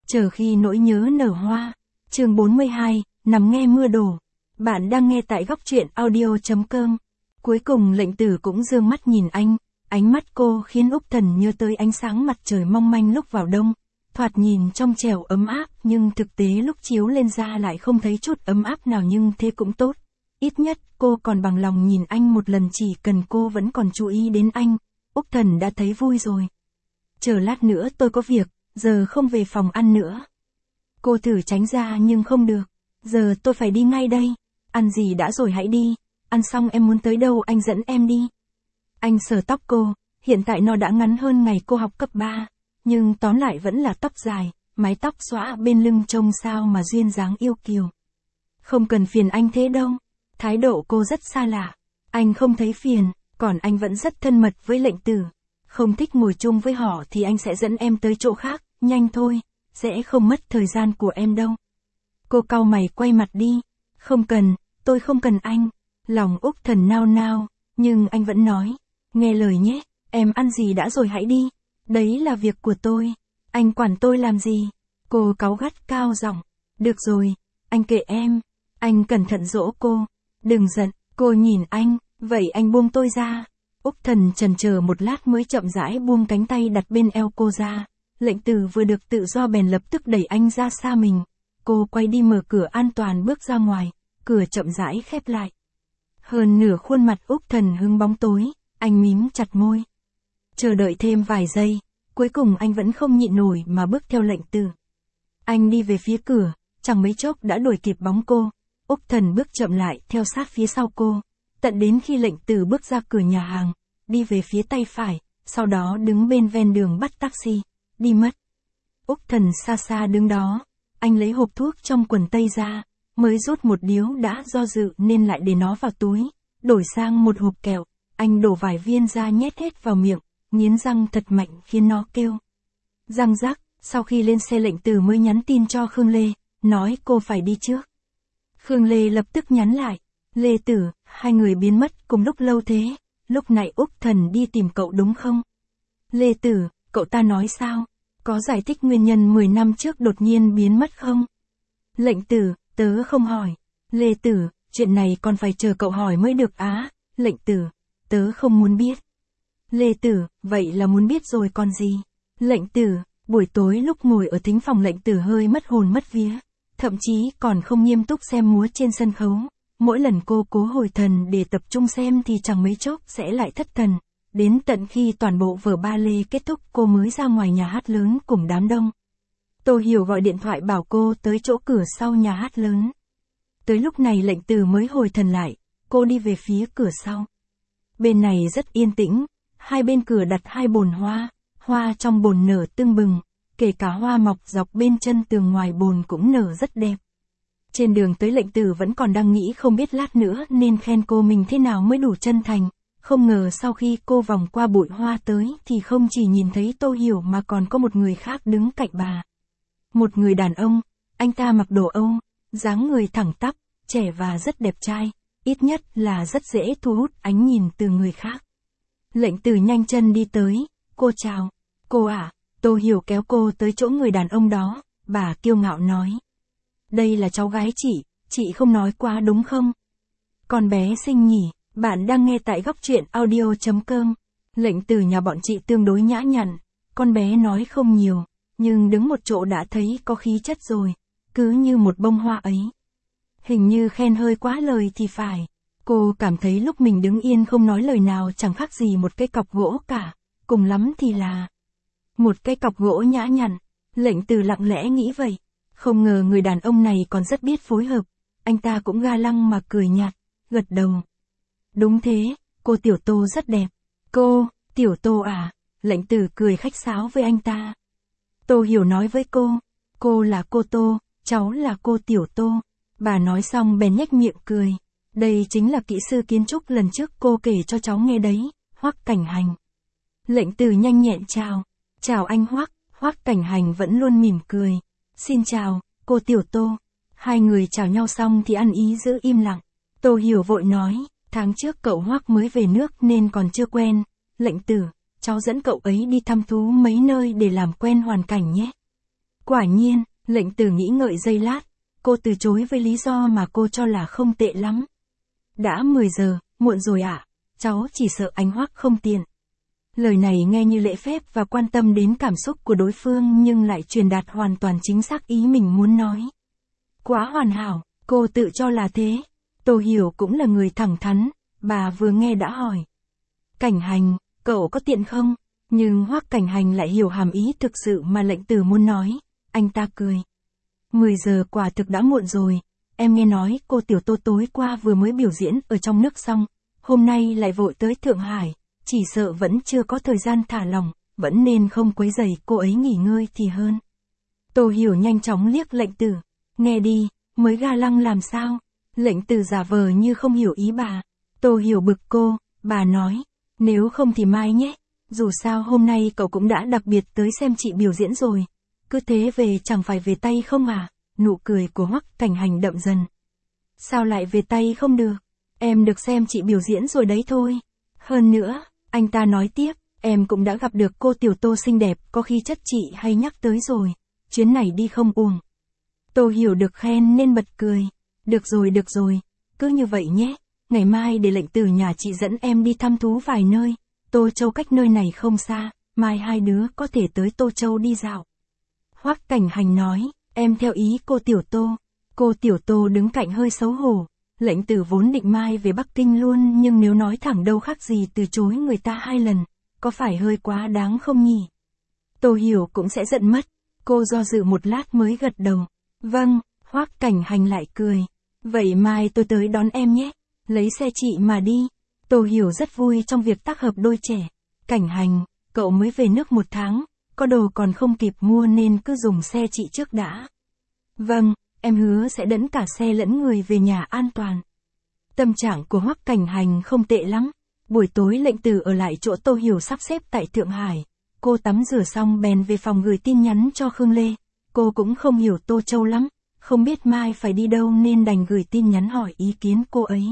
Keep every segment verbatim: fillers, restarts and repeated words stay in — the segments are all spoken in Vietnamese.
Chờ khi nỗi nhớ nở hoa. Chương bốn mươi hai, nằm nghe mưa đổ. Bạn đang nghe tại góc truyện audio chấm com. Cuối cùng Lệnh Tử cũng dương mắt nhìn anh, ánh mắt cô khiến Úc Thần nhớ tới ánh sáng mặt trời mong manh lúc vào đông, thoạt nhìn trong trẻo ấm áp nhưng thực tế lúc chiếu lên da lại không thấy chút ấm áp nào, nhưng thế cũng tốt. Ít nhất cô còn bằng lòng nhìn anh một lần, chỉ cần cô vẫn còn chú ý đến anh, Úc Thần đã thấy vui rồi. Chờ lát nữa tôi có việc, giờ không về phòng ăn nữa. Cô thử tránh ra nhưng không được. Giờ tôi phải đi ngay đây. Ăn gì đã rồi hãy đi. Ăn xong em muốn tới đâu anh dẫn em đi. Anh sờ tóc cô, hiện tại nó đã ngắn hơn ngày cô học cấp ba. Nhưng tóm lại vẫn là tóc dài, mái tóc xõa bên lưng trông sao mà duyên dáng yêu kiều. Không cần phiền anh thế đâu. Thái độ cô rất xa lạ. Anh không thấy phiền, còn anh vẫn rất thân mật với Lệnh Tử. Không thích ngồi chung với họ thì anh sẽ dẫn em tới chỗ khác, nhanh thôi, sẽ không mất thời gian của em đâu. Cô cau mày quay mặt đi. Không cần, tôi không cần anh. Lòng Úc Thần nao nao, nhưng anh vẫn nói, nghe lời nhé, em ăn gì đã rồi hãy đi. Đấy là việc của tôi, anh quản tôi làm gì? Cô cáu gắt cao giọng, được rồi, anh kệ em. Anh cẩn thận dỗ cô, đừng giận. Cô nhìn anh, vậy anh buông tôi ra. Úc Thần chần chờ một lát mới chậm rãi buông cánh tay đặt bên eo cô ra. Lệnh Tử vừa được tự do bèn lập tức đẩy anh ra xa mình. Cô quay đi mở cửa an toàn bước ra ngoài, cửa chậm rãi khép lại. Hơn nửa khuôn mặt Úc Thần hứng bóng tối, anh mím chặt môi. Chờ đợi thêm vài giây, cuối cùng anh vẫn không nhịn nổi mà bước theo Lệnh Tử. Anh đi về phía cửa, chẳng mấy chốc đã đuổi kịp bóng cô. Úc Thần bước chậm lại theo sát phía sau cô, tận đến khi Lệnh Tử bước ra cửa nhà hàng, đi về phía tay phải, sau đó đứng bên ven đường bắt taxi, đi mất. Úc Thần xa xa đứng đó, anh lấy hộp thuốc trong quần tây ra, mới rút một điếu đã do dự nên lại để nó vào túi, đổi sang một hộp kẹo, anh đổ vài viên ra nhét hết vào miệng, nghiến răng thật mạnh khiến nó kêu. Răng rắc, sau khi lên xe Lệnh Tử mới nhắn tin cho Khương Lê, nói cô phải đi trước. Khương Lê lập tức nhắn lại, Lê Tử, hai người biến mất cùng lúc lâu thế, lúc này Úc Thần đi tìm cậu đúng không? Lê Tử, cậu ta nói sao? Có giải thích nguyên nhân mười năm trước đột nhiên biến mất không? Lệnh Tử, tớ không hỏi. Lê Tử, chuyện này còn phải chờ cậu hỏi mới được á. Lệnh Tử, tớ không muốn biết. Lê Tử, vậy là muốn biết rồi còn gì? Lệnh Tử, buổi tối lúc ngồi ở thính phòng Lệnh Tử hơi mất hồn mất vía, thậm chí còn không nghiêm túc xem múa trên sân khấu. Mỗi lần cô cố hồi thần để tập trung xem thì chẳng mấy chốc sẽ lại thất thần. Đến tận khi toàn bộ vở ba lê kết thúc cô mới ra ngoài nhà hát lớn cùng đám đông. Tô Hiểu gọi điện thoại bảo cô tới chỗ cửa sau nhà hát lớn. Tới lúc này Lệnh Tử mới hồi thần lại, cô đi về phía cửa sau. Bên này rất yên tĩnh, hai bên cửa đặt hai bồn hoa, hoa trong bồn nở tưng bừng, kể cả hoa mọc dọc bên chân tường ngoài bồn cũng nở rất đẹp. Trên đường tới Lệnh Tử vẫn còn đang nghĩ không biết lát nữa nên khen cô mình thế nào mới đủ chân thành. Không ngờ sau khi cô vòng qua bụi hoa tới thì không chỉ nhìn thấy Tô Hiểu mà còn có một người khác đứng cạnh bà. Một người đàn ông, anh ta mặc đồ Âu, dáng người thẳng tắp, trẻ và rất đẹp trai, ít nhất là rất dễ thu hút ánh nhìn từ người khác. Lệnh Tử nhanh chân đi tới, cô chào, cô à, Tô Hiểu kéo cô tới chỗ người đàn ông đó, bà kiêu ngạo nói. Đây là cháu gái chị, chị không nói quá đúng không? Con bé xinh nhỉ, bạn đang nghe tại góc truyện audio chấm com. Lệnh Tử nhà bọn chị tương đối nhã nhặn, con bé nói không nhiều, nhưng đứng một chỗ đã thấy có khí chất rồi, cứ như một bông hoa ấy. Hình như khen hơi quá lời thì phải. Cô cảm thấy lúc mình đứng yên không nói lời nào chẳng khác gì một cái cọc gỗ cả, cùng lắm thì là một cái cọc gỗ nhã nhặn. Lệnh Tử lặng lẽ nghĩ vậy. Không ngờ người đàn ông này còn rất biết phối hợp, anh ta cũng ga lăng mà cười nhạt, gật đầu. Đúng thế, cô Tiểu Tô rất đẹp. Cô, Tiểu Tô à? Lệnh Tử cười khách sáo với anh ta. Tô Hiểu nói với cô, cô là cô Tô, cháu là cô Tiểu Tô. Bà nói xong bèn nhếch miệng cười. Đây chính là kỹ sư kiến trúc lần trước cô kể cho cháu nghe đấy, Hoắc Cảnh Hành. Lệnh Tử nhanh nhẹn chào. Chào anh Hoắc. Hoắc Cảnh Hành vẫn luôn mỉm cười. Xin chào, cô Tiểu Tô. Hai người chào nhau xong thì ăn ý giữ im lặng. Tô Hiểu vội nói, tháng trước cậu Hoắc mới về nước nên còn chưa quen. Lệnh Tử, cháu dẫn cậu ấy đi thăm thú mấy nơi để làm quen hoàn cảnh nhé. Quả nhiên, Lệnh Tử nghĩ ngợi giây lát, cô từ chối với lý do mà cô cho là không tệ lắm. Đã mười giờ, muộn rồi ạ, à? Cháu chỉ sợ anh Hoắc không tiện. Lời này nghe như lễ phép và quan tâm đến cảm xúc của đối phương nhưng lại truyền đạt hoàn toàn chính xác ý mình muốn nói. Quá hoàn hảo, cô tự cho là thế. Tô Hiểu cũng là người thẳng thắn, bà vừa nghe đã hỏi. Cảnh Hành, cậu có tiện không? Nhưng Hoắc Cảnh Hành lại hiểu hàm ý thực sự mà Lệnh Tử muốn nói, anh ta cười. mười giờ quả thực đã muộn rồi, em nghe nói cô Tiểu Tô tối qua vừa mới biểu diễn ở trong nước xong, hôm nay lại vội tới Thượng Hải, chỉ sợ vẫn chưa có thời gian thả lỏng, vẫn nên không quấy rầy cô ấy nghỉ ngơi thì hơn. Tô Hiểu nhanh chóng liếc Lệnh Tử, nghe đi, mới ga lăng làm sao? Lệnh Tử giả vờ như không hiểu ý bà. Tô Hiểu bực cô, bà nói, nếu không thì mai nhé, dù sao hôm nay cậu cũng đã đặc biệt tới xem chị biểu diễn rồi, cứ thế về chẳng phải về tay không à? Nụ cười của Hoắc Cảnh Hành đậm dần. Sao lại về tay không được? Em được xem chị biểu diễn rồi đấy thôi. Hơn nữa, anh ta nói tiếp, em cũng đã gặp được cô Tiểu Tô xinh đẹp có khi chất chị hay nhắc tới rồi, chuyến này đi không uổng. Tô Hiểu được khen nên bật cười. Được rồi được rồi, cứ như vậy nhé, ngày mai để Lệnh Tử nhà chị dẫn em đi thăm thú vài nơi, Tô Châu cách nơi này không xa, mai hai đứa có thể tới Tô Châu đi dạo. Hoắc Cảnh Hành nói, em theo ý cô Tiểu Tô. Cô Tiểu Tô đứng cạnh hơi xấu hổ, Lệnh Tử vốn định mai về Bắc Kinh luôn nhưng nếu nói thẳng đâu khác gì từ chối người ta hai lần, có phải hơi quá đáng không nhỉ? Tô Hiểu cũng sẽ giận mất, cô do dự một lát mới gật đầu. Vâng, Hoắc Cảnh Hành lại cười. Vậy mai tôi tới đón em nhé, lấy xe chị mà đi. Tô Hiểu rất vui trong việc tác hợp đôi trẻ. Cảnh Hành, cậu mới về nước một tháng, có đồ còn không kịp mua nên cứ dùng xe chị trước đã. Vâng, em hứa sẽ dẫn cả xe lẫn người về nhà an toàn. Tâm trạng của Hoắc Cảnh Hành không tệ lắm. Buổi tối Lệnh Tử ở lại chỗ Tô Hiểu sắp xếp tại Thượng Hải. Cô tắm rửa xong bèn về phòng gửi tin nhắn cho Khương Lê. Cô cũng không hiểu Tô Châu lắm, không biết mai phải đi đâu nên đành gửi tin nhắn hỏi ý kiến cô ấy.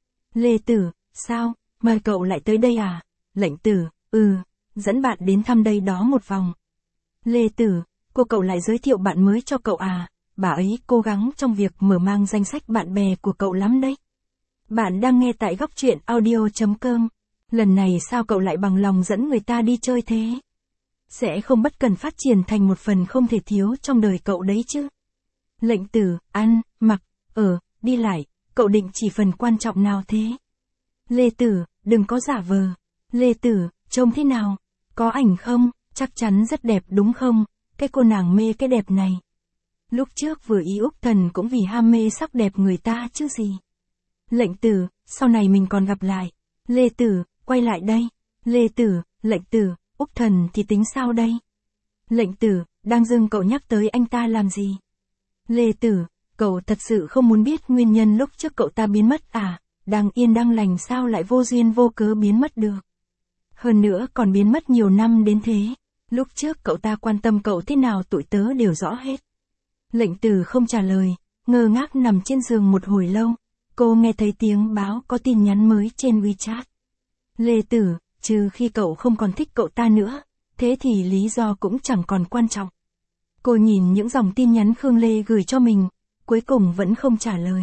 Lê Tử, sao, mời cậu lại tới đây à? Lệnh Tử, ừ, dẫn bạn đến thăm đây đó một vòng. Lê Tử, cô cậu lại giới thiệu bạn mới cho cậu à? Bà ấy cố gắng trong việc mở mang danh sách bạn bè của cậu lắm đấy. Bạn đang nghe tại góc truyện audio chấm com. Lần này sao cậu lại bằng lòng dẫn người ta đi chơi thế? Sẽ không bất cần phát triển thành một phần không thể thiếu trong đời cậu đấy chứ. Lệnh Tử, ăn, mặc, ở, đi lại, cậu định chỉ phần quan trọng nào thế? Lê Tử, đừng có giả vờ. Lê Tử, trông thế nào? Có ảnh không? Chắc chắn rất đẹp đúng không? Cái cô nàng mê cái đẹp này. Lúc trước vừa ý Úc Thần cũng vì ham mê sắc đẹp người ta chứ gì. Lệnh Tử, sau này mình còn gặp lại. Lê Tử, quay lại đây. Lê Tử, Lệnh Tử, Úc Thần thì tính sao đây? Lệnh Tử, đang dưng cậu nhắc tới anh ta làm gì? Lê Tử, cậu thật sự không muốn biết nguyên nhân lúc trước cậu ta biến mất à? Đang yên đang lành sao lại vô duyên vô cớ biến mất được? Hơn nữa còn biến mất nhiều năm đến thế. Lúc trước cậu ta quan tâm cậu thế nào tụi tớ đều rõ hết. Lệnh Tử không trả lời, ngơ ngác nằm trên giường một hồi lâu. Cô nghe thấy tiếng báo có tin nhắn mới trên WeChat. Lê Tử, trừ khi cậu không còn thích cậu ta nữa, thế thì lý do cũng chẳng còn quan trọng. Cô nhìn những dòng tin nhắn Khương Lê gửi cho mình, cuối cùng vẫn không trả lời.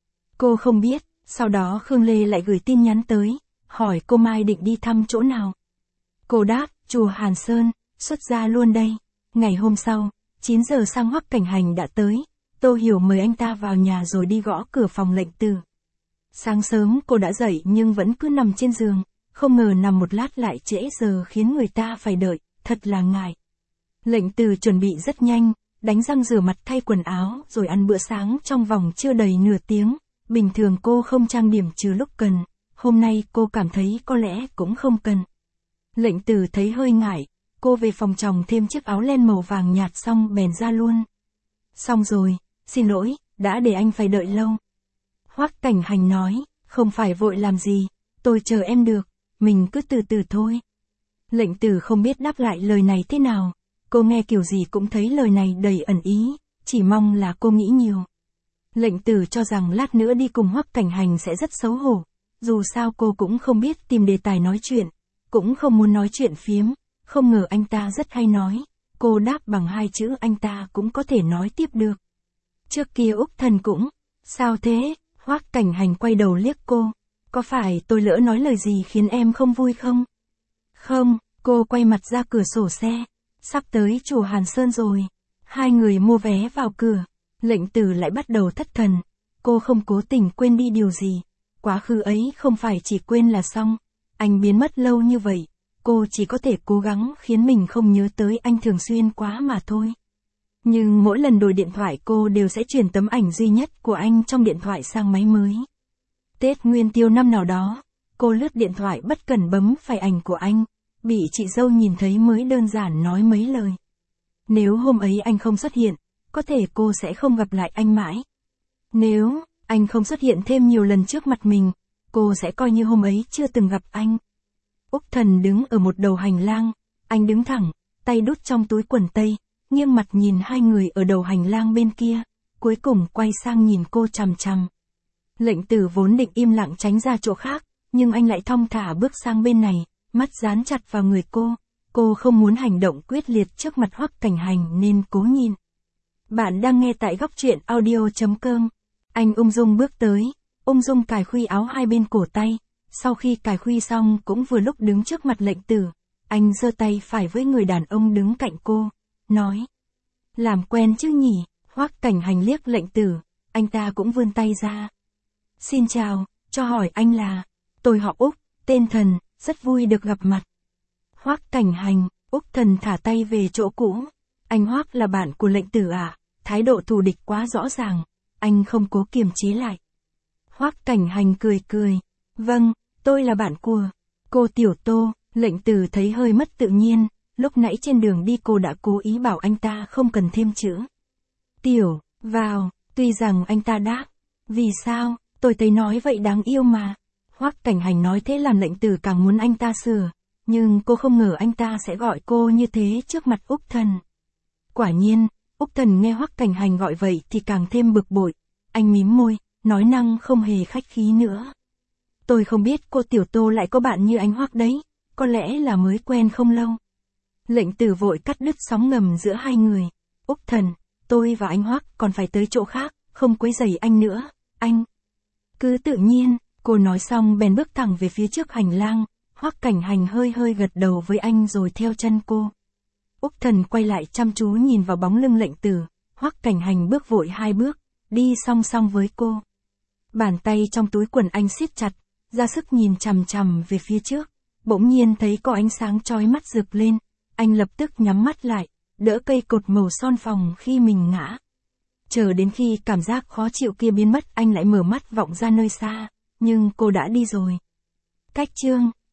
Cô không biết, sau đó Khương Lê lại gửi tin nhắn tới, hỏi cô mai định đi thăm chỗ nào. Cô đáp, chùa Hàn Sơn, xuất gia luôn đây. Ngày hôm sau, chín giờ sang Hoắc Cảnh Hành đã tới, Tô Hiểu mời anh ta vào nhà rồi đi gõ cửa phòng Lệnh Tử. Sáng sớm cô đã dậy nhưng vẫn cứ nằm trên giường, không ngờ nằm một lát lại trễ giờ khiến người ta phải đợi, thật là ngại. Lệnh Tử chuẩn bị rất nhanh, đánh răng rửa mặt thay quần áo rồi ăn bữa sáng trong vòng chưa đầy nửa tiếng. Bình thường cô không trang điểm trừ lúc cần, hôm nay cô cảm thấy có lẽ cũng không cần. Lệnh Tử thấy hơi ngại, cô về phòng chồng thêm chiếc áo len màu vàng nhạt xong bèn ra luôn. Xong rồi, xin lỗi, đã để anh phải đợi lâu. Hoắc Cảnh Hành nói, không phải vội làm gì, tôi chờ em được, mình cứ từ từ thôi. Lệnh Tử không biết đáp lại lời này thế nào, cô nghe kiểu gì cũng thấy lời này đầy ẩn ý, chỉ mong là cô nghĩ nhiều. Lệnh Tử cho rằng lát nữa đi cùng Hoắc Cảnh Hành sẽ rất xấu hổ, dù sao cô cũng không biết tìm đề tài nói chuyện, cũng không muốn nói chuyện phiếm, không ngờ anh ta rất hay nói, Cô đáp bằng hai chữ anh ta cũng có thể nói tiếp được. Trước kia Úc Thần cũng, sao thế? Hoắc Cảnh Hành quay đầu liếc cô, có phải tôi lỡ nói lời gì khiến em không vui không? Không, cô quay mặt ra cửa sổ xe, sắp tới chùa Hàn Sơn rồi. Hai người mua vé vào cửa, Lệnh Tử lại bắt đầu thất thần, cô không cố tình quên đi điều gì, quá khứ ấy không phải chỉ quên là xong, anh biến mất lâu như vậy, cô chỉ có thể cố gắng khiến mình không nhớ tới anh thường xuyên quá mà thôi. Nhưng mỗi lần đổi điện thoại cô đều sẽ chuyển tấm ảnh duy nhất của anh trong điện thoại sang máy mới. Tết Nguyên Tiêu năm nào đó, cô lướt điện thoại bất cẩn bấm phải ảnh của anh, bị chị dâu nhìn thấy mới đơn giản nói mấy lời. Nếu hôm ấy anh không xuất hiện, có thể cô sẽ không gặp lại anh mãi. Nếu anh không xuất hiện thêm nhiều lần trước mặt mình, cô sẽ coi như hôm ấy chưa từng gặp anh. Úc Thần đứng ở một đầu hành lang, anh đứng thẳng, tay đút trong túi quần tây, nghiêng mặt nhìn hai người ở đầu hành lang bên kia, cuối cùng quay sang nhìn cô chằm chằm. Lệnh Tử vốn định im lặng tránh ra chỗ khác, nhưng anh lại thong thả bước sang bên này, mắt dán chặt vào người cô. Cô không muốn hành động quyết liệt trước mặt Hoắc Cảnh Hành nên cố nhìn. Bạn đang nghe tại góc truyện audio chấm com. Anh ung dung bước tới, ung dung cài khuy áo hai bên cổ tay. Sau khi cài khuy xong cũng vừa lúc đứng trước mặt Lệnh Tử. Anh giơ tay phải với người đàn ông đứng cạnh cô, nói. Làm quen chứ nhỉ? Hoắc Cảnh Hành liếc Lệnh Tử, anh ta cũng vươn tay ra. Xin chào, cho hỏi anh là, tôi họ Úc, tên Thần, rất vui được gặp mặt. Hoắc Cảnh Hành, Úc Thần thả tay về chỗ cũ. Anh Hoắc là bạn của Lệnh Tử à? Thái độ thù địch quá rõ ràng, anh không cố kiềm chế lại. Hoắc Cảnh Hành cười cười, vâng, tôi là bạn của cô Tiểu Tô. Lệnh Tử thấy hơi mất tự nhiên, lúc nãy trên đường đi cô đã cố ý bảo anh ta không cần thêm chữ Tiểu vào, tuy rằng anh ta đáp, vì sao, tôi thấy nói vậy đáng yêu mà. Hoắc Cảnh Hành nói thế làm Lệnh Tử càng muốn anh ta sửa, nhưng cô không ngờ anh ta sẽ gọi cô như thế trước mặt Úc Thần. Quả nhiên, Úc Thần nghe Hoắc Cảnh Hành gọi vậy thì càng thêm bực bội, anh mím môi, nói năng không hề khách khí nữa. Tôi không biết cô Tiểu Tô lại có bạn như anh Hoắc đấy, có lẽ là mới quen không lâu. Lệnh Tử vội cắt đứt sóng ngầm giữa hai người. Úc Thần, tôi và anh Hoắc còn phải tới chỗ khác, không quấy rầy anh nữa, anh. Cứ tự nhiên, cô nói xong bèn bước thẳng về phía trước hành lang. Hoắc Cảnh Hành hơi hơi gật đầu với anh rồi theo chân cô. Úc Thần quay lại chăm chú nhìn vào bóng lưng Lệnh Tử, Hoắc Cảnh Hành bước vội hai bước, đi song song với cô. Bàn tay trong túi quần anh siết chặt, ra sức nhìn chằm chằm về phía trước, bỗng nhiên thấy có ánh sáng chói mắt rực lên, anh lập tức nhắm mắt lại, đỡ cây cột màu son phòng khi mình ngã. Chờ đến khi cảm giác khó chịu kia biến mất anh lại mở mắt vọng ra nơi xa, nhưng cô đã đi rồi. Cách chương